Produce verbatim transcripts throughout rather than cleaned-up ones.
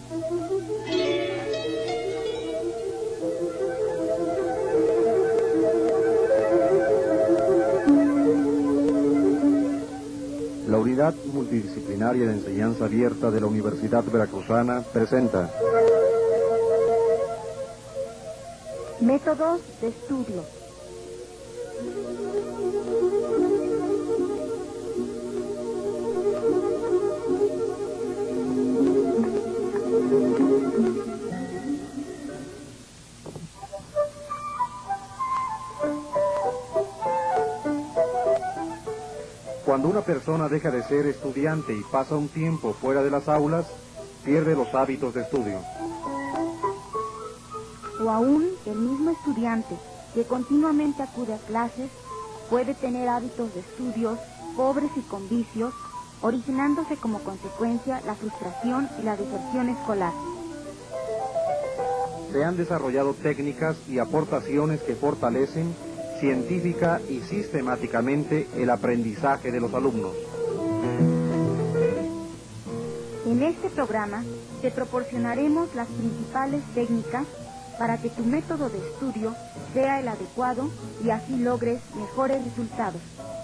La Unidad Multidisciplinaria de Enseñanza Abierta de la Universidad Veracruzana presenta Métodos de estudio. Cuando una persona deja de ser estudiante y pasa un tiempo fuera de las aulas, pierde los hábitos de estudio. O aún el mismo estudiante que continuamente acude a clases puede tener hábitos de estudios pobres y con vicios, originándose como consecuencia la frustración y la deserción escolar. Se han desarrollado técnicas y aportaciones que fortalecen científica y sistemáticamente el aprendizaje de los alumnos. En este programa te proporcionaremos las principales técnicas para que tu método de estudio sea el adecuado y así logres mejores resultados.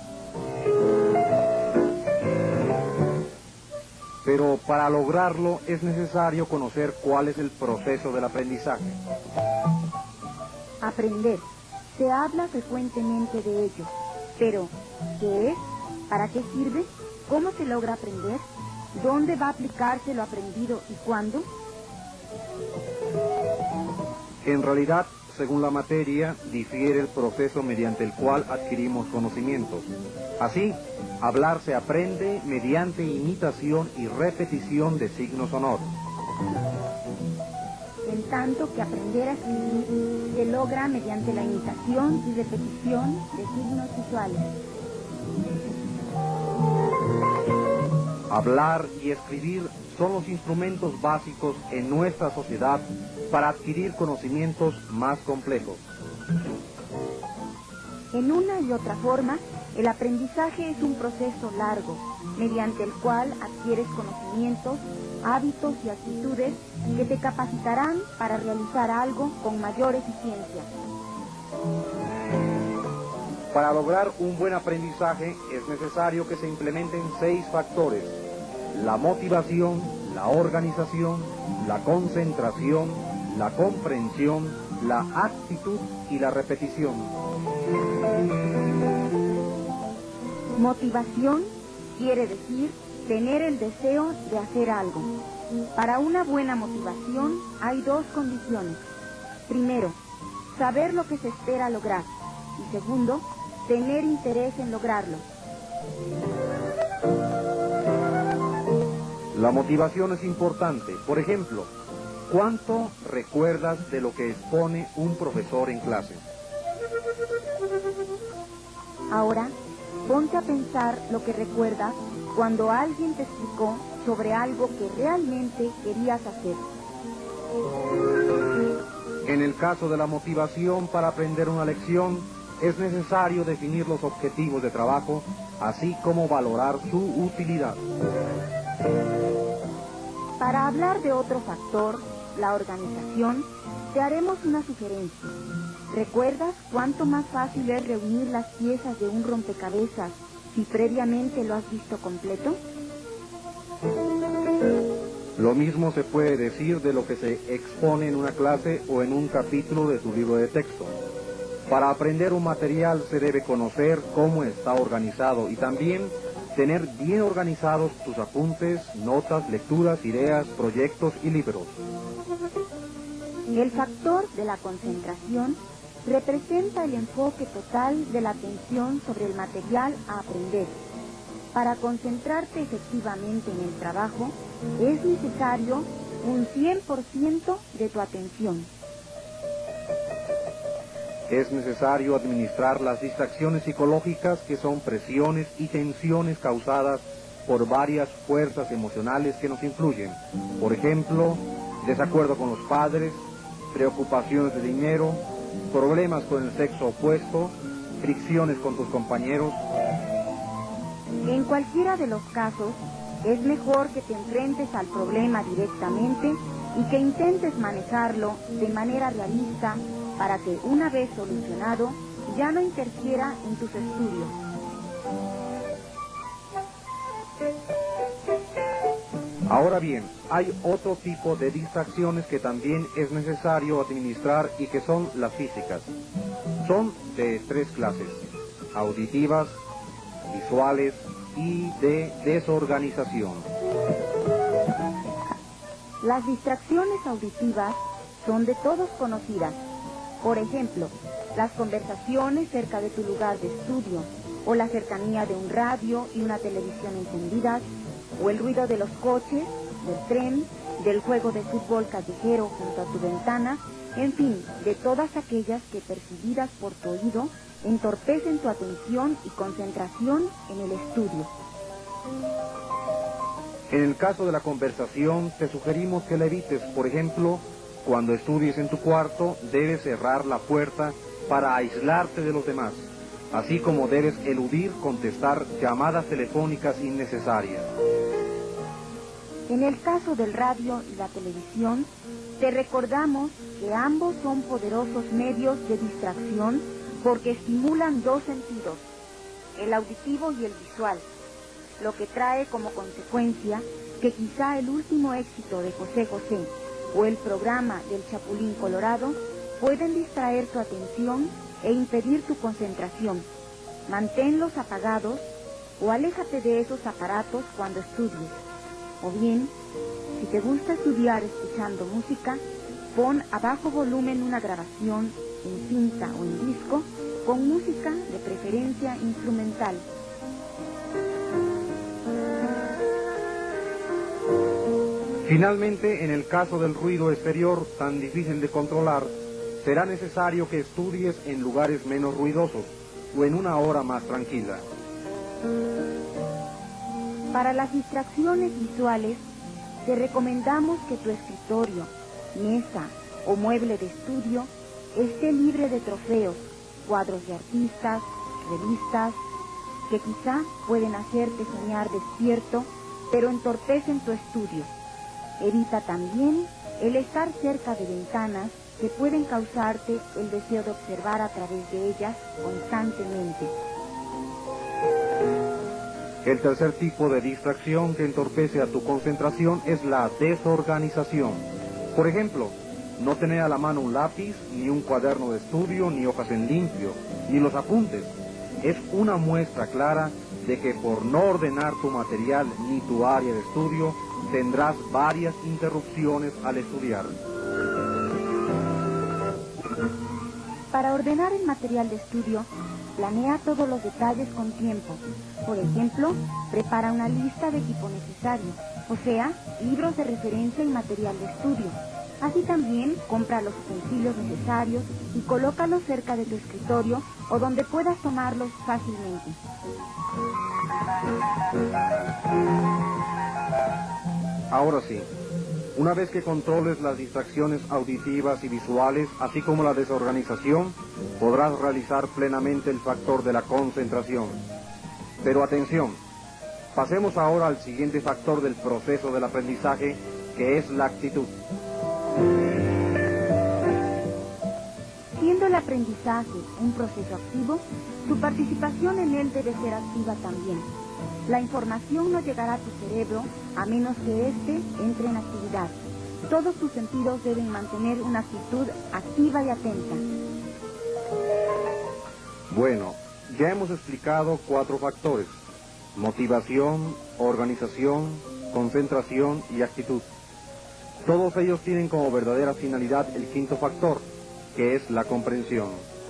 Pero para lograrlo es necesario conocer cuál es el proceso del aprendizaje. Aprender. Se habla frecuentemente de ello, pero ¿qué es? ¿Para qué sirve? ¿Cómo se logra aprender? ¿Dónde va a aplicarse lo aprendido y cuándo? En realidad, según la materia, difiere el proceso mediante el cual adquirimos conocimientos. Así, hablar se aprende mediante imitación y repetición de signos sonoros. En tanto que aprender a escribir se logra mediante la imitación y repetición de signos visuales. Hablar y escribir son los instrumentos básicos en nuestra sociedad para adquirir conocimientos más complejos. En una y otra forma, el aprendizaje es un proceso largo, mediante el cual adquieres conocimientos, hábitos y actitudes que te capacitarán para realizar algo con mayor eficiencia. Para lograr un buen aprendizaje es necesario que se implementen seis factores: la motivación, la organización, la concentración, la comprensión, la actitud y la repetición. Motivación quiere decir tener el deseo de hacer algo. Para una buena motivación hay dos condiciones. Primero, saber lo que se espera lograr. Y segundo, tener interés en lograrlo. La motivación es importante. Por ejemplo, ¿cuánto recuerdas de lo que expone un profesor en clase? Ahora, ponte a pensar lo que recuerdas cuando alguien te explicó sobre algo que realmente querías hacer. En el caso de la motivación para aprender una lección, es necesario definir los objetivos de trabajo, así como valorar su utilidad. Para hablar de otro factor, la organización, te haremos una sugerencia. ¿Recuerdas cuánto más fácil es reunir las piezas de un rompecabezas si previamente lo has visto completo? Lo mismo se puede decir de lo que se expone en una clase o en un capítulo de tu libro de texto. Para aprender un material se debe conocer cómo está organizado y también tener bien organizados tus apuntes, notas, lecturas, ideas, proyectos y libros. El factor de la concentración representa el enfoque total de la atención sobre el material a aprender. Para concentrarte efectivamente en el trabajo, es necesario un cien por ciento de tu atención. Es necesario administrar las distracciones psicológicas que son presiones y tensiones causadas por varias fuerzas emocionales que nos influyen. Por ejemplo, desacuerdo con los padres, preocupaciones de dinero, problemas con el sexo opuesto, fricciones con tus compañeros. En cualquiera de los casos, Es mejor que te enfrentes al problema directamente y que intentes manejarlo de manera realista para que, una vez solucionado, ya no interfiera en tus estudios. Ahora bien, hay otro tipo de distracciones que también es necesario administrar y que son las físicas. Son de tres clases: auditivas, visuales y de desorganización. Las distracciones auditivas son de todos conocidas. Por ejemplo, las conversaciones cerca de tu lugar de estudio, o la cercanía de un radio y una televisión encendidas, o el ruido de los coches, del tren, del juego de fútbol callejero junto a tu ventana, en fin, de todas aquellas que, percibidas por tu oído, entorpecen tu atención y concentración en el estudio. En el caso de la conversación, te sugerimos que la evites. Por ejemplo, cuando estudies en tu cuarto, debes cerrar la puerta para aislarte de los demás, así como debes eludir contestar llamadas telefónicas innecesarias. En el caso del radio y la televisión, te recordamos que ambos son poderosos medios de distracción porque estimulan dos sentidos, el auditivo y el visual, lo que trae como consecuencia que quizá el último éxito de José José o el programa del Chapulín Colorado pueden distraer tu atención e impedir tu concentración. Manténlos apagados o aléjate de esos aparatos cuando estudies. O bien, si te gusta estudiar escuchando música, pon a bajo volumen una grabación en cinta o en disco con música de preferencia instrumental. Finalmente, en el caso del ruido exterior tan difícil de controlar, será necesario que estudies en lugares menos ruidosos o en una hora más tranquila. Para las distracciones visuales, te recomendamos que tu escritorio, mesa o mueble de estudio esté libre de trofeos, cuadros de artistas, revistas, que quizá pueden hacerte soñar despierto, pero entorpecen tu estudio. Evita también el estar cerca de ventanas que pueden causarte el deseo de observar a través de ellas constantemente. El tercer tipo de distracción que entorpece a tu concentración es la desorganización. Por ejemplo, no tener a la mano un lápiz, ni un cuaderno de estudio, ni hojas en limpio, ni los apuntes. Es una muestra clara de que por no ordenar tu material ni tu área de estudio, tendrás varias interrupciones al estudiar. Para ordenar el material de estudio, planea todos los detalles con tiempo. Por ejemplo, prepara una lista de equipo necesario, o sea, libros de referencia y material de estudio. Así también, compra los utensilios necesarios y colócalos cerca de tu escritorio o donde puedas tomarlos fácilmente. Ahora sí, una vez que controles las distracciones auditivas y visuales, así como la desorganización, podrás realizar plenamente el factor de la concentración. Pero atención, pasemos ahora al siguiente factor del proceso del aprendizaje, que es la actitud. Siendo el aprendizaje un proceso activo, tu participación en él debe ser activa también. La información no llegará a tu cerebro a menos que éste entre en actividad. Todos tus sentidos deben mantener una actitud activa y atenta. Bueno, ya hemos explicado cuatro factores: motivación, organización, concentración y actitud. Todos ellos tienen como verdadera finalidad el quinto factor, que es la comprensión.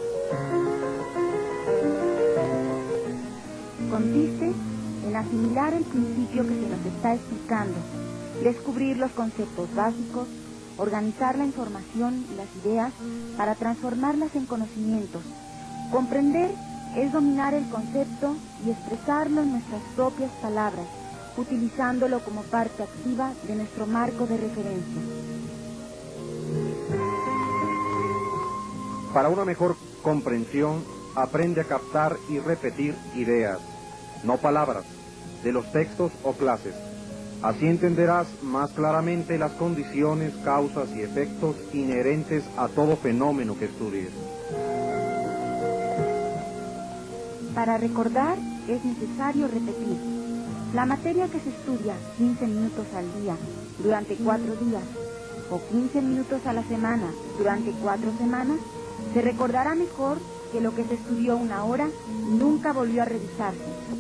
Consiste en asimilar el principio que se nos está explicando, descubrir los conceptos básicos, organizar la información y las ideas para transformarlas en conocimientos. Comprender es dominar el concepto y expresarlo en nuestras propias palabras, utilizándolo como parte activa de nuestro marco de referencia. Para una mejor comprensión, aprende a captar y repetir ideas, no palabras, de los textos o clases. Así entenderás más claramente las condiciones, causas y efectos inherentes a todo fenómeno que estudies. Para recordar es necesario repetir. La materia que se estudia quince minutos al día durante cuatro días o quince minutos a la semana durante cuatro semanas se recordará mejor que lo que se estudió una hora y nunca volvió a revisarse.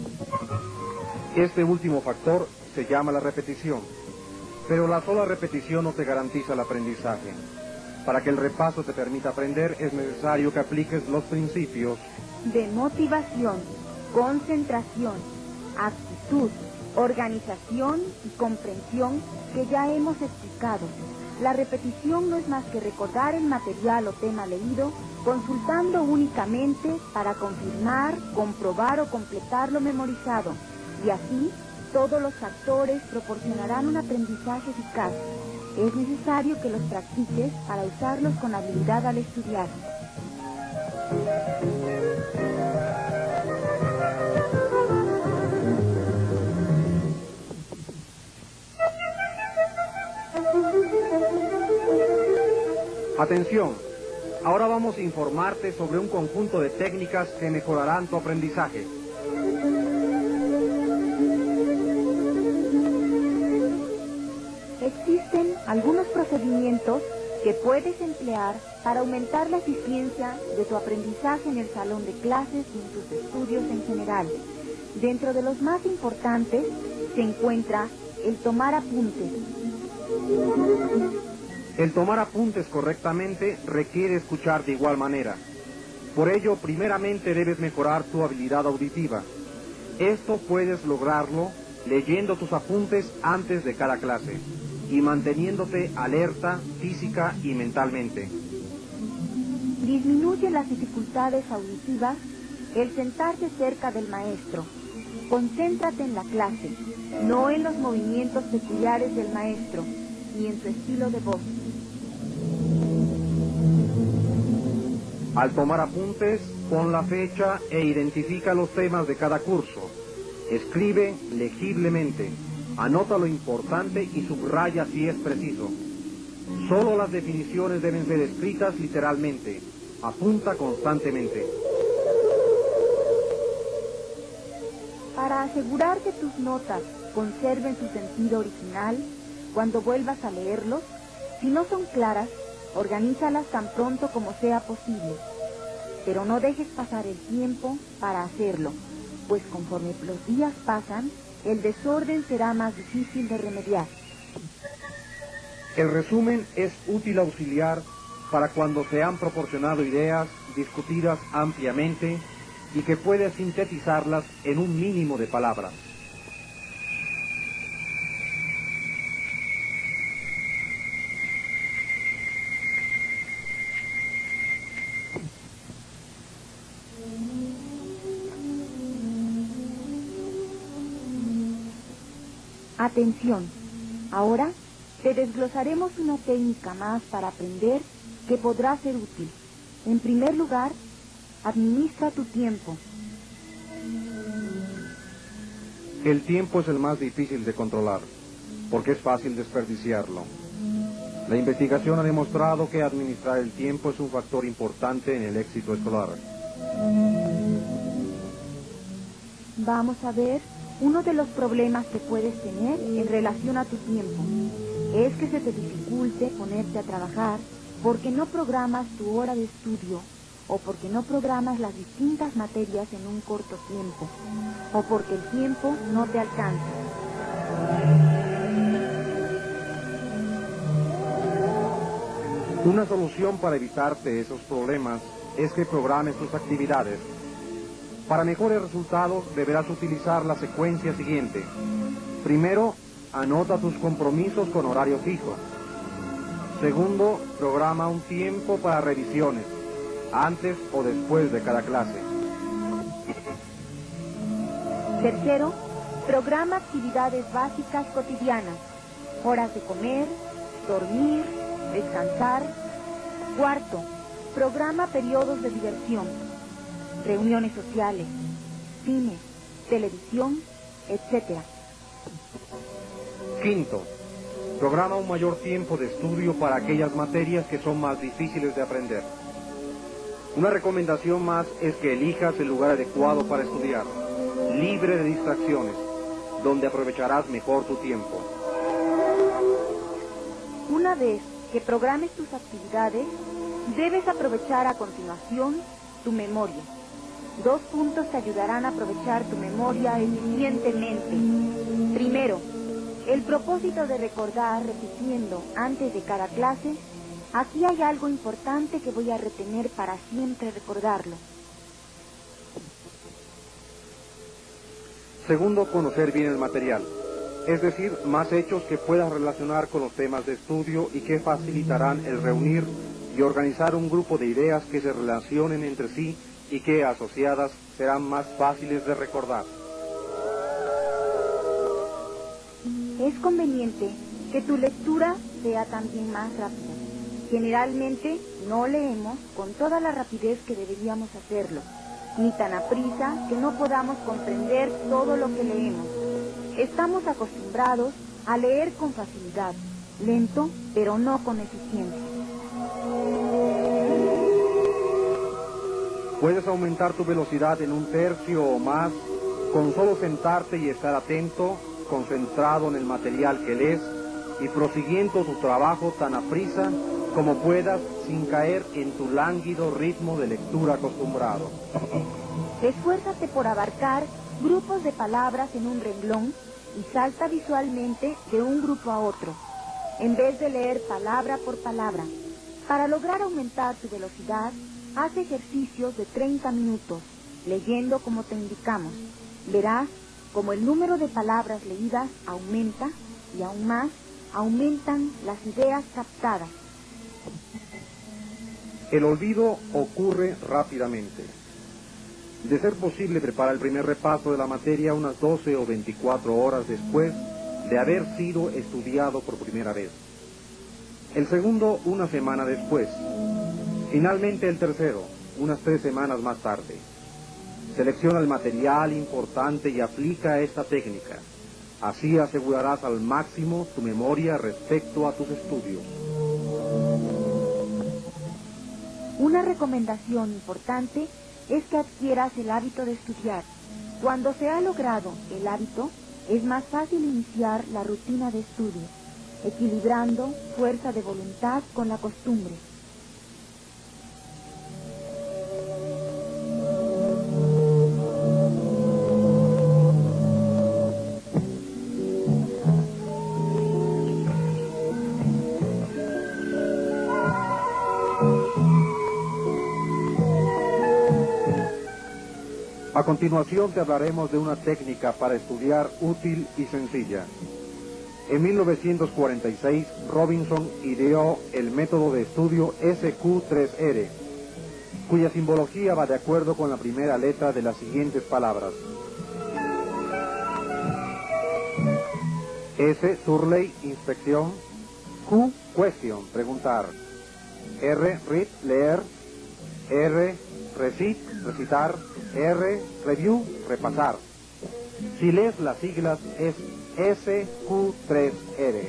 Este último factor se llama la repetición, pero la sola repetición no te garantiza el aprendizaje. Para que el repaso te permita aprender es necesario que apliques los principios de motivación, concentración, actitud, organización y comprensión que ya hemos explicado. La repetición no es más que recordar el material o tema leído, consultando únicamente para confirmar, comprobar o completar lo memorizado, y así todos los factores proporcionarán un aprendizaje eficaz. Es necesario que los practiques para usarlos con habilidad al estudiar. Atención, ahora vamos a informarte sobre un conjunto de técnicas que mejorarán tu aprendizaje. Existen algunos procedimientos que puedes emplear para aumentar la eficiencia de tu aprendizaje en el salón de clases y en tus estudios en general. Dentro de los más importantes se encuentra el tomar apuntes. El tomar apuntes correctamente requiere escuchar de igual manera. Por ello, primeramente debes mejorar tu habilidad auditiva. Esto puedes lograrlo leyendo tus apuntes antes de cada clase y manteniéndote alerta física y mentalmente. Disminuye las dificultades auditivas el sentarse cerca del maestro. Concéntrate en la clase, no en los movimientos peculiares del maestro, ni en su estilo de voz. Al tomar apuntes, pon la fecha e identifica los temas de cada curso. Escribe legiblemente, anota lo importante y subraya si es preciso. Solo las definiciones deben ser escritas literalmente. Apunta constantemente. Para asegurar que tus notas conserven su sentido original, cuando vuelvas a leerlos, si no son claras, organízalas tan pronto como sea posible. Pero no dejes pasar el tiempo para hacerlo, pues conforme los días pasan, el desorden será más difícil de remediar. El resumen es útil auxiliar para cuando se han proporcionado ideas discutidas ampliamente y que puedes sintetizarlas en un mínimo de palabras. Atención, ahora te desglosaremos una técnica más para aprender que podrá ser útil. En primer lugar, administra tu tiempo. El tiempo es el más difícil de controlar, porque es fácil desperdiciarlo. La investigación ha demostrado que administrar el tiempo es un factor importante en el éxito escolar. Vamos a ver uno de los problemas que puedes tener en relación a tu tiempo. Es que se te dificulte ponerte a trabajar porque no programas tu hora de estudio o porque no programas las distintas materias en un corto tiempo o porque el tiempo no te alcanza. Una solución para evitarte esos problemas es que programes tus actividades. Para mejores resultados deberás utilizar la secuencia siguiente. Primero, anota tus compromisos con horario fijo. Segundo, programa un tiempo para revisiones, antes o después de cada clase. Tercero, programa actividades básicas cotidianas, horas de comer, dormir, descansar. Cuarto, programa periodos de diversión, reuniones sociales, cine, televisión, etcétera. Quinto, programa un mayor tiempo de estudio para aquellas materias que son más difíciles de aprender. Una recomendación más es que elijas el lugar adecuado para estudiar, libre de distracciones, donde aprovecharás mejor tu tiempo. Una vez que programes tus actividades, debes aprovechar a continuación tu memoria. Dos puntos te ayudarán a aprovechar tu memoria eficientemente. Primero, el propósito de recordar repitiendo antes de cada clase. Aquí hay algo importante que voy a retener para siempre recordarlo. Segundo, conocer bien el material, es decir, más hechos que puedas relacionar con los temas de estudio y que facilitarán el reunir y organizar un grupo de ideas que se relacionen entre sí y que, asociadas, serán más fáciles de recordar. Es conveniente que tu lectura sea también más rápida. Generalmente no leemos con toda la rapidez que deberíamos hacerlo, ni tan aprisa que no podamos comprender todo lo que leemos. Estamos acostumbrados a leer con facilidad, lento, pero no con eficiencia. Puedes aumentar tu velocidad en un tercio o más con solo sentarte y estar atento, concentrado en el material que lees y prosiguiendo tu trabajo tan aprisa como puedas sin caer en tu lánguido ritmo de lectura acostumbrado. Esfuérzate por abarcar grupos de palabras en un renglón y salta visualmente de un grupo a otro, en vez de leer palabra por palabra. Para lograr aumentar tu velocidad, haz ejercicios de treinta minutos, leyendo como te indicamos. Verás como el número de palabras leídas aumenta y aún más aumentan las ideas captadas. El olvido ocurre rápidamente. De ser posible, prepara el primer repaso de la materia unas doce o veinticuatro horas después de haber sido estudiado por primera vez. El segundo, una semana después. Finalmente el tercero, unas tres semanas más tarde. Selecciona el material importante y aplica esta técnica. Así asegurarás al máximo tu memoria respecto a tus estudios. Una recomendación importante es que adquieras el hábito de estudiar. Cuando se ha logrado el hábito, es más fácil iniciar la rutina de estudio, equilibrando fuerza de voluntad con la costumbre. A continuación te hablaremos de una técnica para estudiar útil y sencilla. En mil novecientos cuarenta y seis, Robinson ideó el método de estudio S Q tres R, cuya simbología va de acuerdo con la primera letra de las siguientes palabras. S, Survey, inspección. Q, question, preguntar. R, read, leer. R, recite, recitar. R, review, repasar. Si lees las siglas es S Q tres R.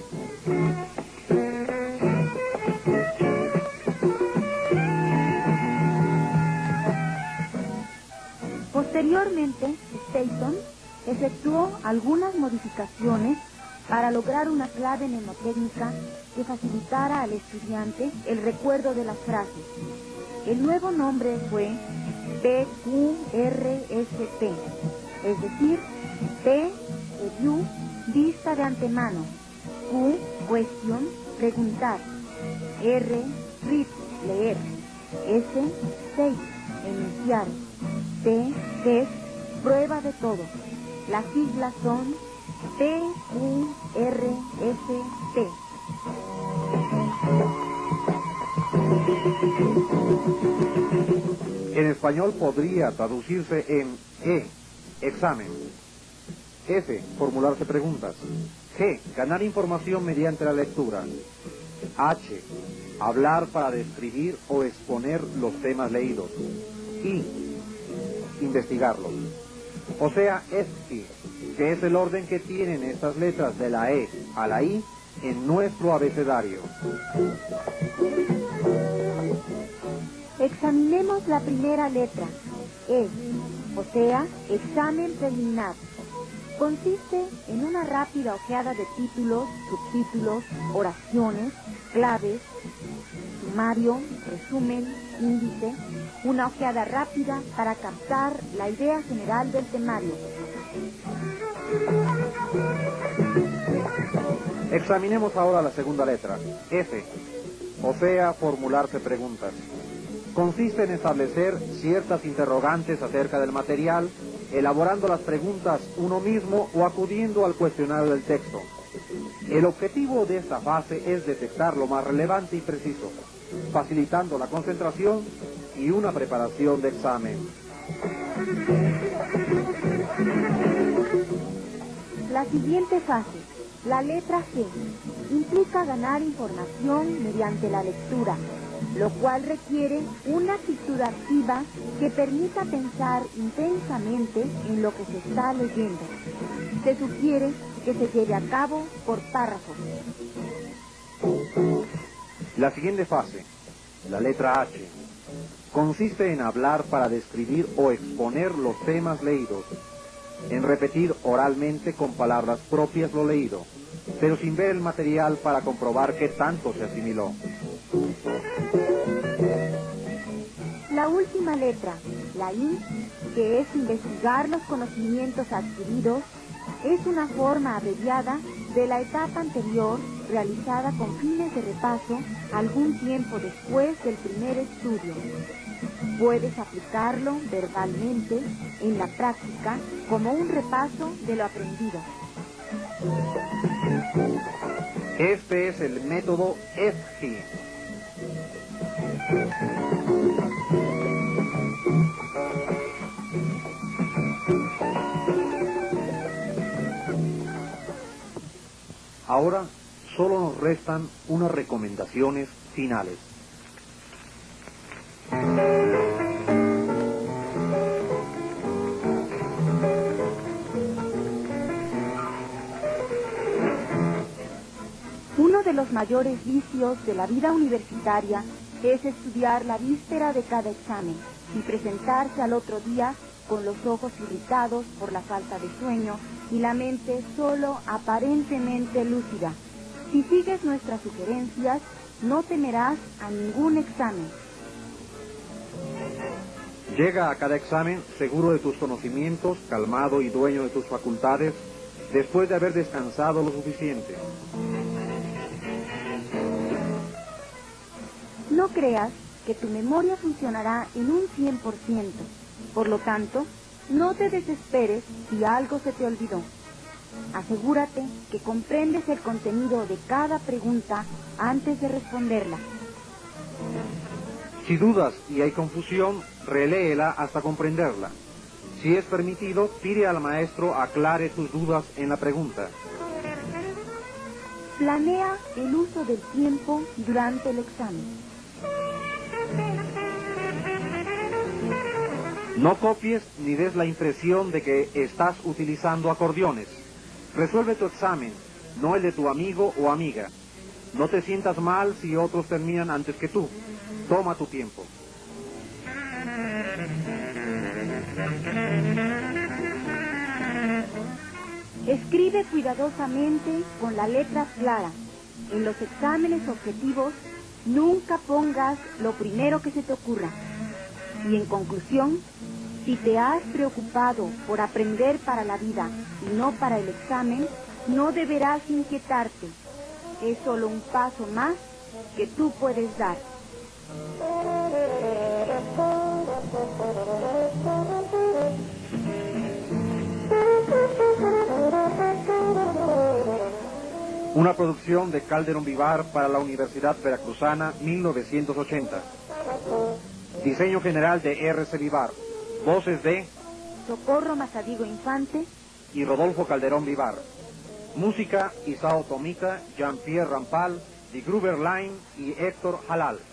Posteriormente, Staton efectuó algunas modificaciones para lograr una clave mnemotécnica que facilitara al estudiante el recuerdo de las frases. El nuevo nombre fue P Q R S T, es decir, P, review, vista de antemano. Q, question, preguntar. R, read, leer. S, state, enunciar. T, test, prueba de todo. Las siglas son P Q R S T. En español podría traducirse en E, examen. F, formularse preguntas. G, ganar información mediante la lectura. H, hablar para describir o exponer los temas leídos. I, investigarlos. o sea, esqui, que es el orden que tienen estas letras de la E a la I en nuestro abecedario. Examinemos la primera letra, E, o sea, examen preliminar. Consiste en una rápida ojeada de títulos, subtítulos, oraciones, claves, sumario, resumen, índice, una ojeada rápida para captar la idea general del temario. Examinemos ahora la segunda letra, F, o sea, formularse preguntas. Consiste en establecer ciertas interrogantes acerca del material, elaborando las preguntas uno mismo o acudiendo al cuestionario del texto. El objetivo de esta fase es detectar lo más relevante y preciso, facilitando la concentración y una preparación de examen. La siguiente fase, la letra G, implica ganar información mediante la lectura, lo cual requiere una actitud activa que permita pensar intensamente en lo que se está leyendo. Se sugiere que se lleve a cabo por párrafos. La siguiente fase, la letra H, consiste en hablar para describir o exponer los temas leídos, en repetir oralmente con palabras propias lo leído, pero sin ver el material para comprobar qué tanto se asimiló. La última letra, la I, que es investigar los conocimientos adquiridos, es una forma abreviada de la etapa anterior realizada con fines de repaso algún tiempo después del primer estudio. Puedes aplicarlo verbalmente en la práctica como un repaso de lo aprendido. Este es el método esqui. Ahora solo nos restan unas recomendaciones finales. Uno de los mayores vicios de la vida universitaria es estudiar la víspera de cada examen y presentarse al otro día con los ojos irritados por la falta de sueño y la mente solo aparentemente lúcida. Si sigues nuestras sugerencias, no temerás a ningún examen. Llega a cada examen seguro de tus conocimientos, calmado y dueño de tus facultades, después de haber descansado lo suficiente. No creas que tu memoria funcionará en un cien por ciento. Por lo tanto, no te desesperes si algo se te olvidó. Asegúrate que comprendes el contenido de cada pregunta antes de responderla. Si dudas y hay confusión, reléela hasta comprenderla. Si es permitido, pide al maestro aclare tus dudas en la pregunta. Planea el uso del tiempo durante el examen. No copies ni des la impresión de que estás utilizando acordeones. Resuelve tu examen, no el de tu amigo o amiga. No te sientas mal si otros terminan antes que tú. Toma tu tiempo. Escribe cuidadosamente con la letra clara. En los exámenes objetivos, nunca pongas lo primero que se te ocurra. Y en conclusión, si te has preocupado por aprender para la vida y no para el examen, no deberás inquietarte. Es solo un paso más que tú puedes dar. Una producción de Calderón Vivar para la Universidad Veracruzana, mil novecientos ochenta. Diseño general de R C Vivar. Voces de Socorro Mazadigo Infante y Rodolfo Calderón Vivar. Música Isao Tomica, Jean-Pierre Rampal, Di Gruber Line y Héctor Halal.